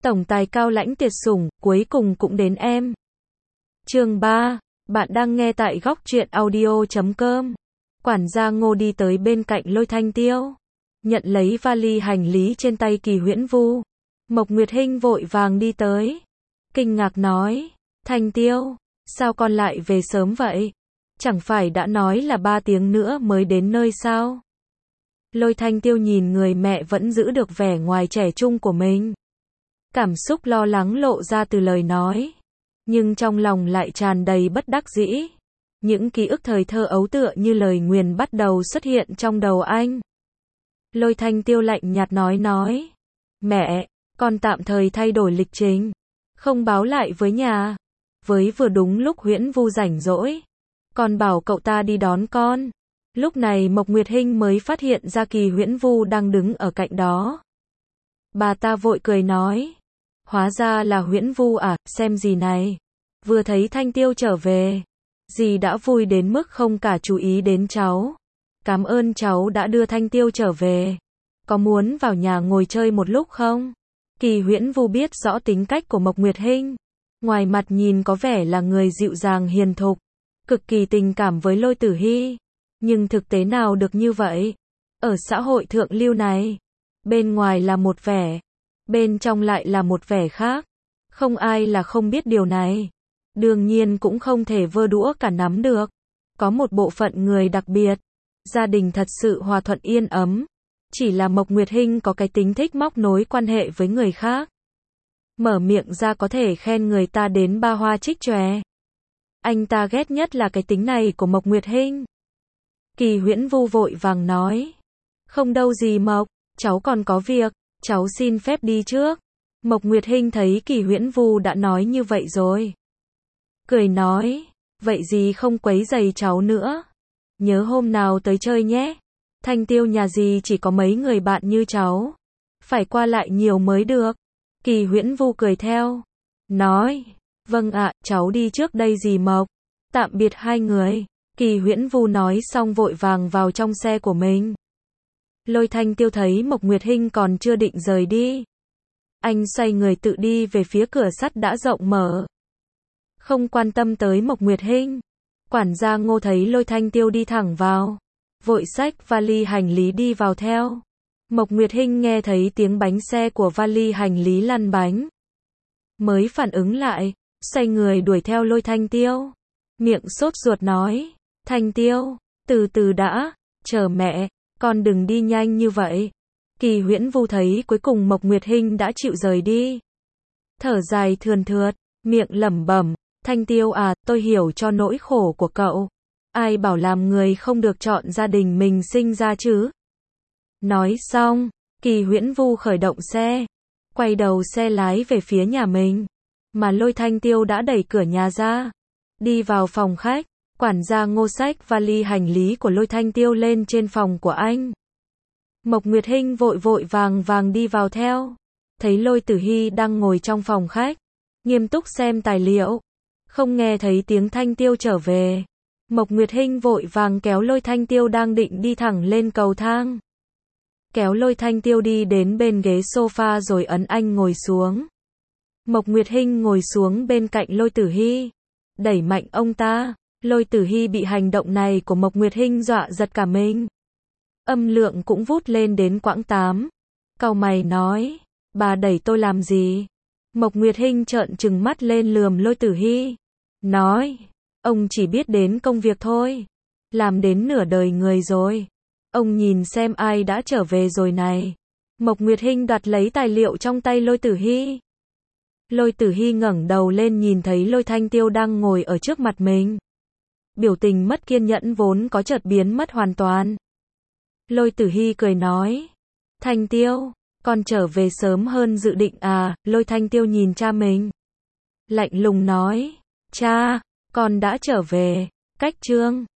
Tổng tài cao lãnh tuyệt sủng, cuối cùng cũng đến em. Chương 3, bạn đang nghe tại góc truyện audio.com. Quản gia Ngô đi tới bên cạnh Lôi Thanh Tiêu, nhận lấy vali hành lý trên tay Kỳ Huyễn Vu. Mộc Nguyệt Hinh vội vàng đi tới, kinh ngạc nói, Thanh Tiêu, sao con lại về sớm vậy? Chẳng phải đã nói là 3 tiếng nữa mới đến nơi sao? Lôi Thanh Tiêu nhìn người mẹ vẫn giữ được vẻ ngoài trẻ trung của mình. Cảm xúc lo lắng lộ ra từ lời nói, nhưng trong lòng lại tràn đầy bất đắc dĩ. Những ký ức thời thơ ấu tựa như lời nguyền bắt đầu xuất hiện trong đầu anh. Lôi Thanh Tiêu lạnh nhạt nói, mẹ, con tạm thời thay đổi lịch trình, không báo lại với nhà. Với vừa đúng lúc Huyễn Vu rảnh rỗi, con bảo cậu ta đi đón con. Lúc này Mộc Nguyệt Hinh mới phát hiện ra Kỳ Huyễn Vu đang đứng ở cạnh đó. Bà ta vội cười nói, hóa ra là Huyễn Vu à, xem gì này. Vừa thấy Thanh Tiêu trở về, dì đã vui đến mức không cả chú ý đến cháu. Cảm ơn cháu đã đưa Thanh Tiêu trở về. Có muốn vào nhà ngồi chơi một lúc không? Kỳ Huyễn Vu biết rõ tính cách của Mộc Nguyệt Hinh. Ngoài mặt nhìn có vẻ là người dịu dàng hiền thục, cực kỳ tình cảm với Lôi Tử Hy. Nhưng thực tế nào được như vậy? Ở xã hội thượng lưu này, bên ngoài là một vẻ, bên trong lại là một vẻ khác. Không ai là không biết điều này. Đương nhiên cũng không thể vơ đũa cả nắm được. Có một bộ phận người đặc biệt, gia đình thật sự hòa thuận yên ấm. Chỉ là Mộc Nguyệt Hinh có cái tính thích móc nối quan hệ với người khác. Mở miệng ra có thể khen người ta đến ba hoa trích chòe. Anh ta ghét nhất là cái tính này của Mộc Nguyệt Hinh. Kỳ Huyễn Vu vội vàng nói, không đâu dì Mộc, cháu còn có việc, cháu xin phép đi trước. Mộc Nguyệt Hinh thấy Kỳ Huyễn Vu đã nói như vậy rồi, cười nói, vậy dì không quấy rầy cháu nữa. Nhớ hôm nào tới chơi nhé. Thanh Tiêu nhà dì chỉ có mấy người bạn như cháu, phải qua lại nhiều mới được. Kỳ Huyễn Vu cười theo, nói, vâng ạ, cháu đi trước đây dì Mộc. Tạm biệt hai người. Kỳ Huyễn Vu nói xong vội vàng vào trong xe của mình. Lôi Thanh Tiêu thấy Mộc Nguyệt Hinh còn chưa định rời đi, anh xoay người tự đi về phía cửa sắt đã rộng mở, không quan tâm tới Mộc Nguyệt Hinh. Quản gia Ngô thấy Lôi Thanh Tiêu đi thẳng vào, vội xách vali hành lý đi vào theo. Mộc Nguyệt Hinh nghe thấy tiếng bánh xe của vali hành lý lăn bánh, mới phản ứng lại, xoay người đuổi theo Lôi Thanh Tiêu. Miệng sốt ruột nói, Thanh Tiêu, từ từ đã, chờ mẹ, con đừng đi nhanh như vậy. Kỳ Huyễn Vu thấy cuối cùng Mộc Nguyệt Hinh đã chịu rời đi, thở dài thườn thượt, miệng lẩm bẩm, Thanh Tiêu à, tôi hiểu cho nỗi khổ của cậu. Ai bảo làm người không được chọn gia đình mình sinh ra chứ? Nói xong, Kỳ Huyễn Vu khởi động xe, quay đầu xe lái về phía nhà mình, mà Lôi Thanh Tiêu đã đẩy cửa nhà ra, đi vào phòng khách. Quản gia Ngô xách vali hành lý của Lôi Thanh Tiêu lên trên phòng của anh. Mộc Nguyệt Hinh vội vàng đi vào theo, thấy Lôi Tử Hy đang ngồi trong phòng khách, nghiêm túc xem tài liệu, không nghe thấy tiếng Thanh Tiêu trở về. Mộc Nguyệt Hinh vội vàng kéo Lôi Thanh Tiêu đang định đi thẳng lên cầu thang, kéo Lôi Thanh Tiêu đi đến bên ghế sofa rồi ấn anh ngồi xuống. Mộc Nguyệt Hinh ngồi xuống bên cạnh Lôi Tử Hy, đẩy mạnh ông ta. Lôi Tử Hy bị hành động này của Mộc Nguyệt Hinh dọa giật cả mình, âm lượng cũng vút lên đến quãng 8. Cau mày nói, bà đẩy tôi làm gì? Mộc Nguyệt Hinh trợn trừng mắt lên lườm Lôi Tử Hy, nói, ông chỉ biết đến công việc thôi, làm đến nửa đời người rồi. Ông nhìn xem ai đã trở về rồi này. Mộc Nguyệt Hinh đoạt lấy tài liệu trong tay Lôi Tử Hy. Lôi Tử Hy ngẩng đầu lên nhìn thấy Lôi Thanh Tiêu đang ngồi ở trước mặt mình. Biểu tình mất kiên nhẫn vốn có chợt biến mất hoàn toàn. Lôi Tử Hy cười nói, Thanh Tiêu, con trở về sớm hơn dự định à? Lôi Thanh Tiêu nhìn cha mình, lạnh lùng nói, cha, con đã trở về. Cách chương